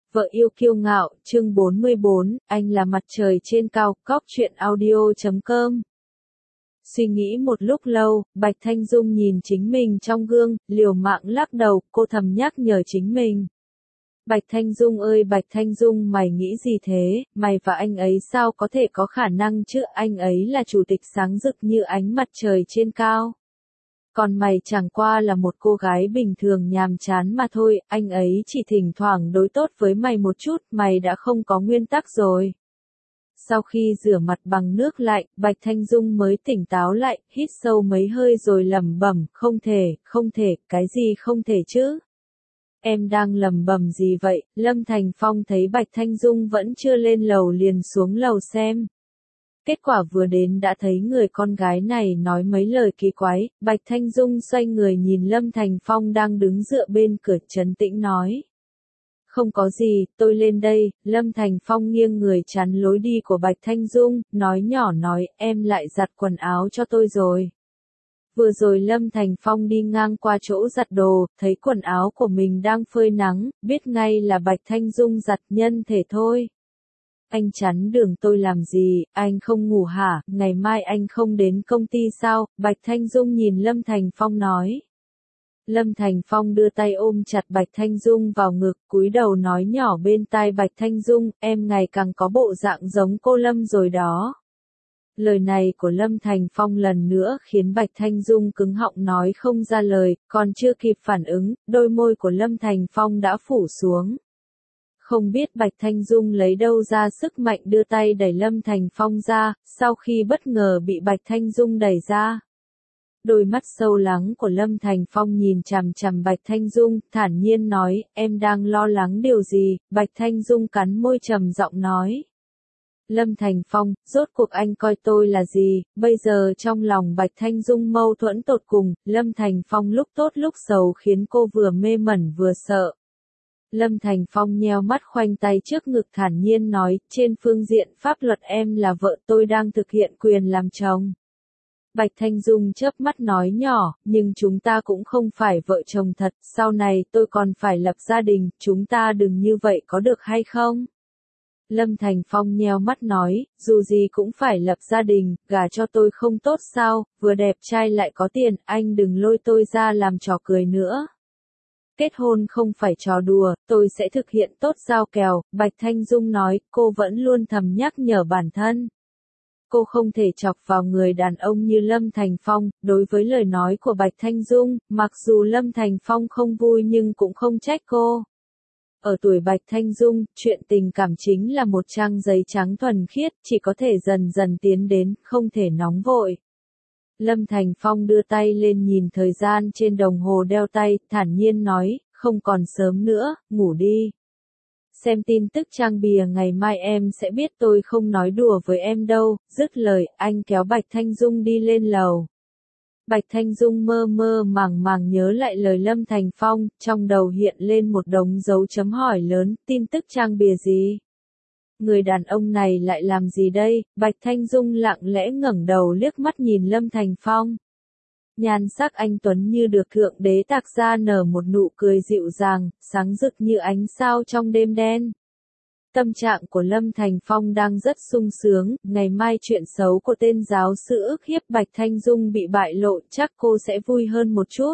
Vợ yêu kiêu ngạo, chương 44, anh là mặt trời trên cao, cóc truyện audio.com. Suy nghĩ một lúc lâu, Bạch Thanh Dung nhìn chính mình trong gương, liều mạng lắc đầu, cô thầm nhắc nhở chính mình. Bạch Thanh Dung ơi Bạch Thanh Dung, mày nghĩ gì thế, mày và anh ấy sao có thể có khả năng chứ, anh ấy là chủ tịch sáng rực như ánh mặt trời trên cao. Còn mày chẳng qua là một cô gái bình thường nhàm chán mà thôi, anh ấy chỉ thỉnh thoảng đối tốt với mày một chút, mày đã không có nguyên tắc rồi. Sau khi rửa mặt bằng nước lạnh, Bạch Thanh Dung mới tỉnh táo lại, hít sâu mấy hơi rồi lẩm bẩm, không thể, cái gì không thể chứ? Em đang lẩm bẩm gì vậy? Lâm Thành Phong thấy Bạch Thanh Dung vẫn chưa lên lầu liền xuống lầu xem. Kết quả vừa đến đã thấy người con gái này nói mấy lời kỳ quái, Bạch Thanh Dung xoay người nhìn Lâm Thành Phong đang đứng dựa bên cửa, trấn tĩnh nói. Không có gì, tôi lên đây. Lâm Thành Phong nghiêng người chắn lối đi của Bạch Thanh Dung, nói nhỏ nói, em lại giặt quần áo cho tôi rồi. Vừa rồi Lâm Thành Phong đi ngang qua chỗ giặt đồ, thấy quần áo của mình đang phơi nắng, biết ngay là Bạch Thanh Dung giặt, nhân thể thôi. Anh chắn đường tôi làm gì, anh không ngủ hả, ngày mai anh không đến công ty sao? Bạch Thanh Dung nhìn Lâm Thành Phong nói. Lâm Thành Phong đưa tay ôm chặt Bạch Thanh Dung vào ngực, cúi đầu nói nhỏ bên tai Bạch Thanh Dung, em ngày càng có bộ dạng giống cô Lâm rồi đó. Lời này của Lâm Thành Phong lần nữa khiến Bạch Thanh Dung cứng họng nói không ra lời, còn chưa kịp phản ứng, đôi môi của Lâm Thành Phong đã phủ xuống. Không biết Bạch Thanh Dung lấy đâu ra sức mạnh đưa tay đẩy Lâm Thành Phong ra, sau khi bất ngờ bị Bạch Thanh Dung đẩy ra. Đôi mắt sâu lắng của Lâm Thành Phong nhìn chằm chằm Bạch Thanh Dung, thản nhiên nói, em đang lo lắng điều gì? Bạch Thanh Dung cắn môi trầm giọng nói. Lâm Thành Phong, rốt cuộc anh coi tôi là gì? Bây giờ trong lòng Bạch Thanh Dung mâu thuẫn tột cùng, Lâm Thành Phong lúc tốt lúc xấu khiến cô vừa mê mẩn vừa sợ. Lâm Thành Phong nheo mắt khoanh tay trước ngực thản nhiên nói, trên phương diện pháp luật em là vợ, tôi đang thực hiện quyền làm chồng. Bạch Thanh Dung chớp mắt nói nhỏ, nhưng chúng ta cũng không phải vợ chồng thật, sau này tôi còn phải lập gia đình, chúng ta đừng như vậy có được hay không? Lâm Thành Phong nheo mắt nói, dù gì cũng phải lập gia đình, gả cho tôi không tốt sao, vừa đẹp trai lại có tiền, anh đừng lôi tôi ra làm trò cười nữa. Kết hôn không phải trò đùa, tôi sẽ thực hiện tốt giao kèo, Bạch Thanh Dung nói, cô vẫn luôn thầm nhắc nhở bản thân. Cô không thể chọc vào người đàn ông như Lâm Thành Phong, đối với lời nói của Bạch Thanh Dung, mặc dù Lâm Thành Phong không vui nhưng cũng không trách cô. Ở tuổi Bạch Thanh Dung, chuyện tình cảm chính là một trang giấy trắng thuần khiết, chỉ có thể dần dần tiến đến, không thể nóng vội. Lâm Thành Phong đưa tay lên nhìn thời gian trên đồng hồ đeo tay, thản nhiên nói, không còn sớm nữa, ngủ đi. Xem tin tức trang bìa ngày mai em sẽ biết tôi không nói đùa với em đâu, dứt lời, anh kéo Bạch Thanh Dung đi lên lầu. Bạch Thanh Dung mơ mơ màng màng nhớ lại lời Lâm Thành Phong, trong đầu hiện lên một đống dấu chấm hỏi lớn, tin tức trang bìa gì? Người đàn ông này lại làm gì đây? Bạch Thanh Dung lặng lẽ ngẩng đầu liếc mắt nhìn Lâm Thành Phong. Nhan sắc anh tuấn như được thượng đế tạc ra nở một nụ cười dịu dàng, sáng rực như ánh sao trong đêm đen. Tâm trạng của Lâm Thành Phong đang rất sung sướng, ngày mai chuyện xấu của tên giáo sư ức hiếp Bạch Thanh Dung bị bại lộ, chắc cô sẽ vui hơn một chút.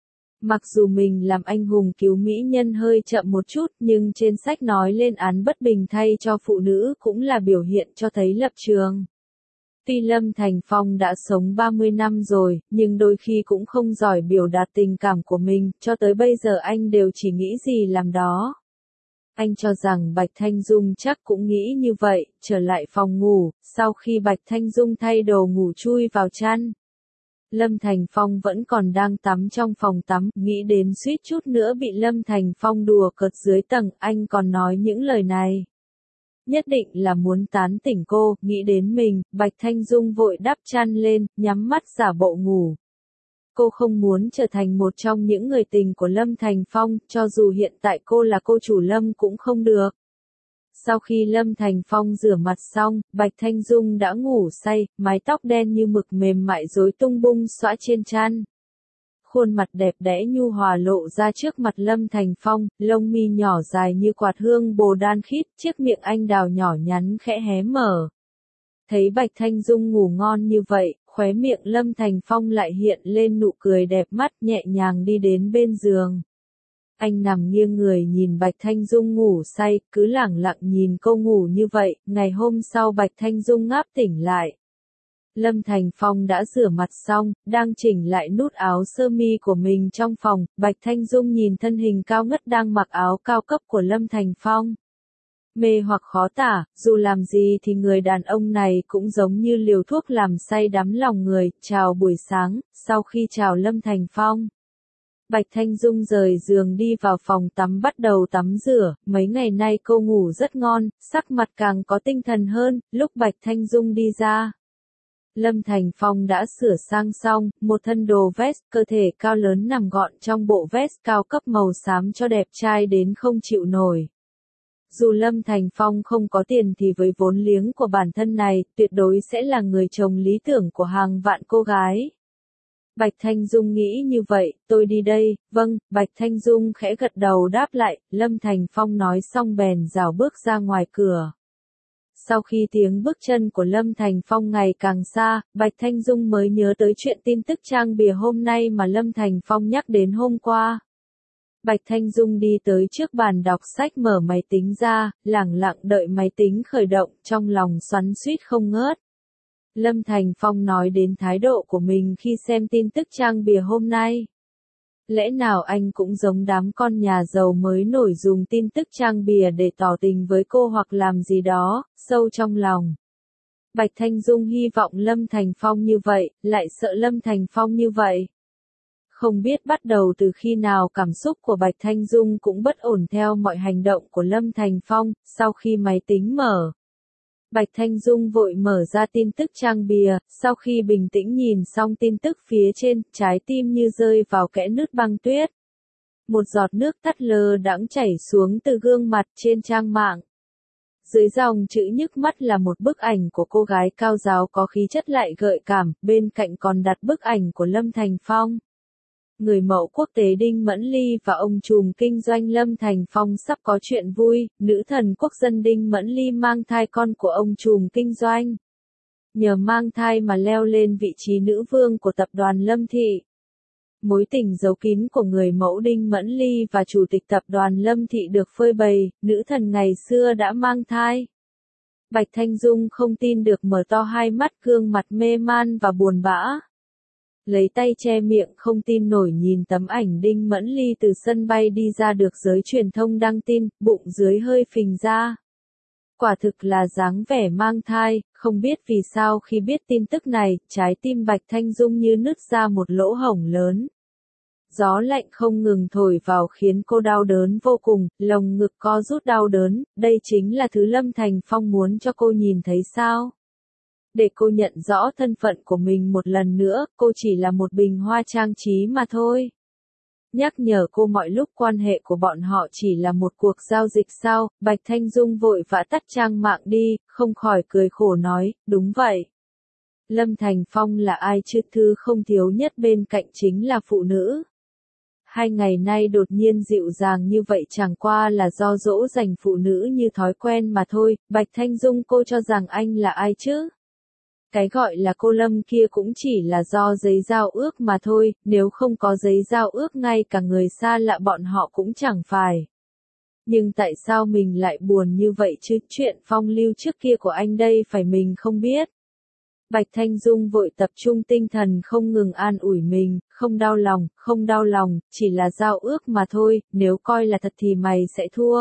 Mặc dù mình làm anh hùng cứu mỹ nhân hơi chậm một chút, nhưng trên sách nói lên án bất bình thay cho phụ nữ cũng là biểu hiện cho thấy lập trường. Tuy Lâm Thành Phong đã sống 30 năm rồi, nhưng đôi khi cũng không giỏi biểu đạt tình cảm của mình, cho tới bây giờ anh đều chỉ nghĩ gì làm đó. Anh cho rằng Bạch Thanh Dung chắc cũng nghĩ như vậy, trở lại phòng ngủ, sau khi Bạch Thanh Dung thay đồ ngủ chui vào chăn. Lâm Thành Phong vẫn còn đang tắm trong phòng tắm, nghĩ đến suýt chút nữa bị Lâm Thành Phong đùa cợt dưới tầng, anh còn nói những lời này. Nhất định là muốn tán tỉnh cô, nghĩ đến mình, Bạch Thanh Dung vội đắp chăn lên, nhắm mắt giả bộ ngủ. Cô không muốn trở thành một trong những người tình của Lâm Thành Phong, cho dù hiện tại cô là cô chủ Lâm cũng không được. Sau khi Lâm Thành Phong rửa mặt xong, Bạch Thanh Dung đã ngủ say, mái tóc đen như mực mềm mại rối tung bung xõa trên chăn. khuôn mặt đẹp đẽ nhu hòa lộ ra trước mặt Lâm Thành Phong, lông mi nhỏ dài như quạt hương bồ đan khít, chiếc miệng anh đào nhỏ nhắn khẽ hé mở. Thấy Bạch Thanh Dung ngủ ngon như vậy, khóe miệng Lâm Thành Phong lại hiện lên nụ cười đẹp mắt, nhẹ nhàng đi đến bên giường. Anh nằm nghiêng người nhìn Bạch Thanh Dung ngủ say, cứ lẳng lặng nhìn cô ngủ như vậy. Ngày hôm sau Bạch Thanh Dung ngáp tỉnh lại. Lâm Thành Phong đã rửa mặt xong, đang chỉnh lại nút áo sơ mi của mình trong phòng. Bạch Thanh Dung nhìn thân hình cao ngất đang mặc áo cao cấp của Lâm Thành Phong. Mê hoặc khó tả, dù làm gì thì người đàn ông này cũng giống như liều thuốc làm say đắm lòng người. Chào buổi sáng, sau khi chào Lâm Thành Phong, Bạch Thanh Dung rời giường đi vào phòng tắm bắt đầu tắm rửa. Mấy ngày nay cô ngủ rất ngon, sắc mặt càng có tinh thần hơn. Lúc Bạch Thanh Dung đi ra, Lâm Thành Phong đã sửa sang xong, một thân đồ vest, cơ thể cao lớn nằm gọn trong bộ vest cao cấp màu xám cho đẹp trai đến không chịu nổi. Dù Lâm Thành Phong không có tiền thì với vốn liếng của bản thân này, tuyệt đối sẽ là người chồng lý tưởng của hàng vạn cô gái. Bạch Thanh Dung nghĩ như vậy, tôi đi đây. Vâng, Bạch Thanh Dung khẽ gật đầu đáp lại. Lâm Thành Phong nói xong bèn rảo bước ra ngoài cửa. Sau khi tiếng bước chân của Lâm Thành Phong ngày càng xa, Bạch Thanh Dung mới nhớ tới chuyện tin tức trang bìa hôm nay mà Lâm Thành Phong nhắc đến hôm qua. Bạch Thanh Dung đi tới trước bàn đọc sách, mở máy tính ra, lẳng lặng đợi máy tính khởi động, trong lòng xoắn xuýt không ngớt. Lâm Thành Phong nói đến thái độ của mình khi xem tin tức trang bìa hôm nay. Lẽ nào anh cũng giống đám con nhà giàu mới nổi dùng tin tức trang bìa để tỏ tình với cô hoặc làm gì đó, sâu trong lòng. Bạch Thanh Dung hy vọng Lâm Thành Phong như vậy, lại sợ Lâm Thành Phong như vậy. Không biết bắt đầu từ khi nào cảm xúc của Bạch Thanh Dung cũng bất ổn theo mọi hành động của Lâm Thành Phong. Sau khi máy tính mở, Bạch Thanh Dung vội mở ra tin tức trang bìa. Sau khi bình tĩnh nhìn xong tin tức phía trên, trái tim như rơi vào kẽ nứt băng tuyết. Một giọt nước tắt lơ đãng chảy xuống từ gương mặt trên trang mạng. Dưới dòng chữ nhức mắt là một bức ảnh của cô gái cao ráo có khí chất lại gợi cảm, bên cạnh còn đặt bức ảnh của Lâm Thành Phong. Người mẫu quốc tế Đinh Mẫn Ly và ông trùm kinh doanh Lâm Thành Phong sắp có chuyện vui. Nữ thần quốc dân Đinh Mẫn Ly mang thai con của ông trùm kinh doanh. Nhờ mang thai mà leo lên vị trí nữ vương của tập đoàn Lâm Thị. Mối tình giấu kín của người mẫu Đinh Mẫn Ly và chủ tịch tập đoàn Lâm Thị được phơi bày. Nữ thần ngày xưa đã mang thai. Bạch Thanh Dung không tin được, mở to hai mắt, gương mặt mê man và buồn bã. Lấy tay che miệng không tin nổi nhìn tấm ảnh Đinh Mẫn Ly từ sân bay đi ra được giới truyền thông đăng tin, bụng dưới hơi phình ra. Quả thực là dáng vẻ mang thai. Không biết vì sao khi biết tin tức này, trái tim Bạch Thanh Dung như nứt ra một lỗ hổng lớn. Gió lạnh không ngừng thổi vào khiến cô đau đớn vô cùng, lồng ngực co rút đau đớn. Đây chính là thứ Lâm Thành Phong muốn cho cô nhìn thấy sao? Để cô nhận rõ thân phận của mình một lần nữa, cô chỉ là một bình hoa trang trí mà thôi. Nhắc nhở cô mọi lúc quan hệ của bọn họ chỉ là một cuộc giao dịch sao? Bạch Thanh Dung vội vã tắt trang mạng đi, không khỏi cười khổ nói, đúng vậy. Lâm Thành Phong là ai chứ, thứ không thiếu nhất bên cạnh chính là phụ nữ. 2 ngày nay đột nhiên dịu dàng như vậy chẳng qua là do dỗ dành phụ nữ như thói quen mà thôi. Bạch Thanh Dung, cô cho rằng anh là ai chứ? Cái gọi là cô Lâm kia cũng chỉ là do giấy giao ước mà thôi, nếu không có giấy giao ước ngay cả người xa lạ bọn họ cũng chẳng phải. Nhưng tại sao mình lại buồn như vậy chứ, chuyện phong lưu trước kia của anh đây phải mình không biết. Bạch Thanh Dung vội tập trung tinh thần không ngừng an ủi mình, không đau lòng, chỉ là giao ước mà thôi, nếu coi là thật thì mày sẽ thua.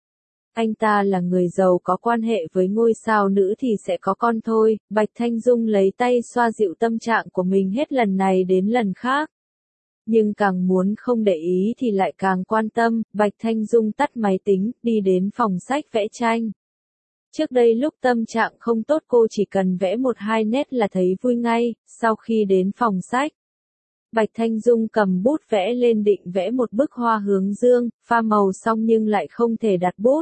Anh ta là người giàu có quan hệ với ngôi sao nữ thì sẽ có con thôi. Bạch Thanh Dung lấy tay xoa dịu tâm trạng của mình hết lần này đến lần khác. Nhưng càng muốn không để ý thì lại càng quan tâm. Bạch Thanh Dung tắt máy tính, đi đến phòng sách vẽ tranh. Trước đây lúc tâm trạng không tốt cô chỉ cần vẽ 1-2 nét là thấy vui ngay. Sau khi đến phòng sách, Bạch Thanh Dung cầm bút vẽ lên, định vẽ một bức hoa hướng dương, pha màu xong nhưng lại không thể đặt bút.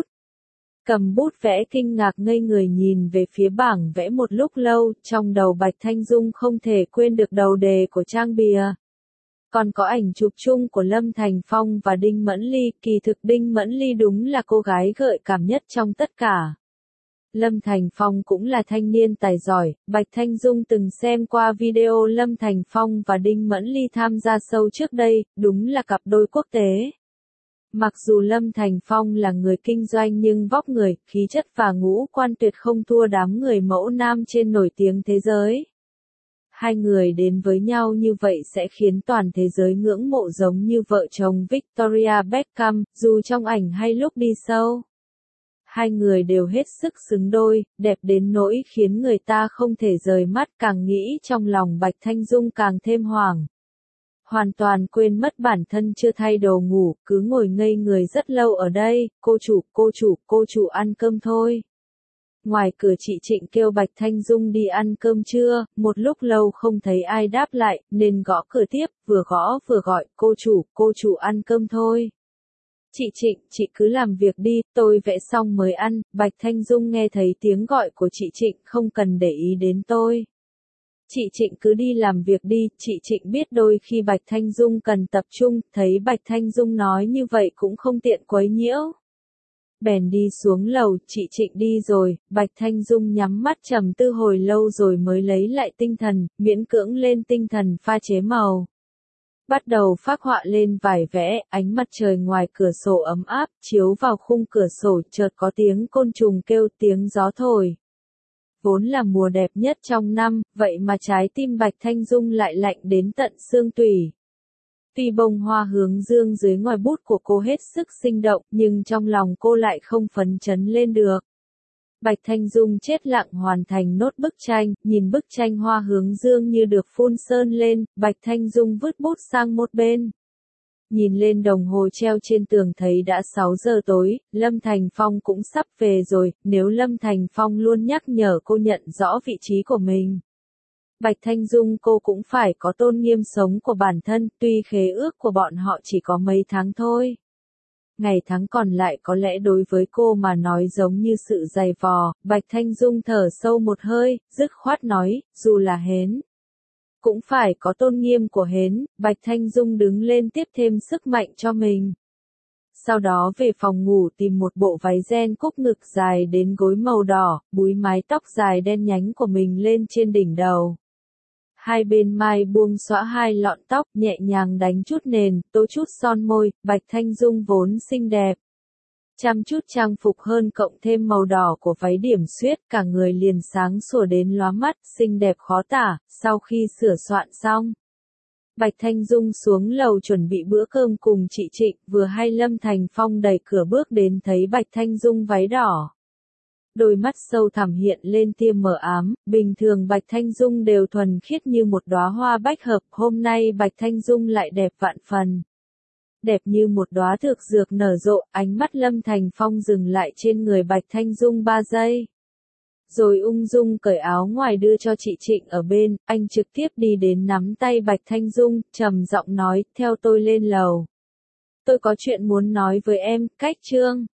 Cầm bút vẽ kinh ngạc ngây người nhìn về phía bảng vẽ một lúc lâu, trong đầu Bạch Thanh Dung không thể quên được đầu đề của trang bìa. Còn có ảnh chụp chung của Lâm Thành Phong và Đinh Mẫn Ly, kỳ thực Đinh Mẫn Ly đúng là cô gái gợi cảm nhất trong tất cả. Lâm Thành Phong cũng là thanh niên tài giỏi, Bạch Thanh Dung từng xem qua video Lâm Thành Phong và Đinh Mẫn Ly tham gia show trước đây, đúng là cặp đôi quốc tế. Mặc dù Lâm Thành Phong là người kinh doanh nhưng vóc người, khí chất và ngũ quan tuyệt không thua đám người mẫu nam trên nổi tiếng thế giới. Hai người đến với nhau như vậy sẽ khiến toàn thế giới ngưỡng mộ giống như vợ chồng Victoria Beckham, dù trong ảnh hay lúc đi show. Hai người đều hết sức xứng đôi, đẹp đến nỗi khiến người ta không thể rời mắt, càng nghĩ trong lòng Bạch Thanh Dung càng thêm hoảng. Hoàn toàn quên mất bản thân chưa thay đồ ngủ, cứ ngồi ngây người rất lâu ở đây, cô chủ ăn cơm thôi. Ngoài cửa chị Trịnh kêu Bạch Thanh Dung đi ăn cơm trưa, một lúc lâu không thấy ai đáp lại, nên gõ cửa tiếp, vừa gõ vừa gọi, cô chủ ăn cơm thôi. Chị Trịnh, chị cứ làm việc đi, tôi vẽ xong mới ăn. Bạch Thanh Dung nghe thấy tiếng gọi của chị Trịnh, không cần để ý đến tôi. Chị Trịnh cứ đi làm việc đi, chị Trịnh biết đôi khi Bạch Thanh Dung cần tập trung, thấy Bạch Thanh Dung nói như vậy cũng không tiện quấy nhiễu. Bèn đi xuống lầu, chị Trịnh đi rồi, Bạch Thanh Dung nhắm mắt trầm tư hồi lâu rồi mới lấy lại tinh thần, miễn cưỡng lên tinh thần pha chế màu. Bắt đầu phác họa lên vải vẽ, ánh mặt trời ngoài cửa sổ ấm áp, chiếu vào khung cửa sổ, chợt có tiếng côn trùng kêu, tiếng gió thổi. Vốn là mùa đẹp nhất trong năm, vậy mà trái tim Bạch Thanh Dung lại lạnh đến tận xương tủy. Tuy bông hoa hướng dương dưới ngòi bút của cô hết sức sinh động, nhưng trong lòng cô lại không phấn chấn lên được. Bạch Thanh Dung chết lặng hoàn thành nốt bức tranh, nhìn bức tranh hoa hướng dương như được phun sơn lên, Bạch Thanh Dung vứt bút sang một bên. Nhìn lên đồng hồ treo trên tường thấy đã 6 giờ tối, Lâm Thành Phong cũng sắp về rồi, nếu Lâm Thành Phong luôn nhắc nhở cô nhận rõ vị trí của mình. Bạch Thanh Dung cô cũng phải có tôn nghiêm sống của bản thân, tuy khế ước của bọn họ chỉ có mấy tháng thôi. Ngày tháng còn lại có lẽ đối với cô mà nói giống như sự dày vò, Bạch Thanh Dung thở sâu một hơi, dứt khoát nói, dù là hến. Cũng phải có tôn nghiêm của hến, Bạch Thanh Dung đứng lên tiếp thêm sức mạnh cho mình. Sau đó về phòng ngủ tìm một bộ váy ren cúc ngực dài đến gối màu đỏ, búi mái tóc dài đen nhánh của mình lên trên đỉnh đầu. Hai bên mai buông xõa hai lọn tóc, nhẹ nhàng đánh chút nền, tô chút son môi, Bạch Thanh Dung vốn xinh đẹp. Chăm chút trang phục hơn cộng thêm màu đỏ của váy điểm xuyết, cả người liền sáng sủa đến lóa mắt, xinh đẹp khó tả. Sau khi sửa soạn xong, Bạch Thanh Dung xuống lầu chuẩn bị bữa cơm cùng chị Trịnh, vừa hay Lâm Thành Phong đẩy cửa bước đến thấy Bạch Thanh Dung váy đỏ. Đôi mắt sâu thẳm hiện lên tia mờ ám, bình thường Bạch Thanh Dung đều thuần khiết như một đóa hoa bách hợp, hôm nay Bạch Thanh Dung lại đẹp vạn phần. Đẹp như một đóa thực dược nở rộ, ánh mắt Lâm Thành Phong dừng lại trên người Bạch Thanh Dung 3 giây. Rồi ung dung cởi áo ngoài đưa cho chị Trịnh ở bên, anh trực tiếp đi đến nắm tay Bạch Thanh Dung, trầm giọng nói, theo tôi lên lầu. Tôi có chuyện muốn nói với em, cách chương.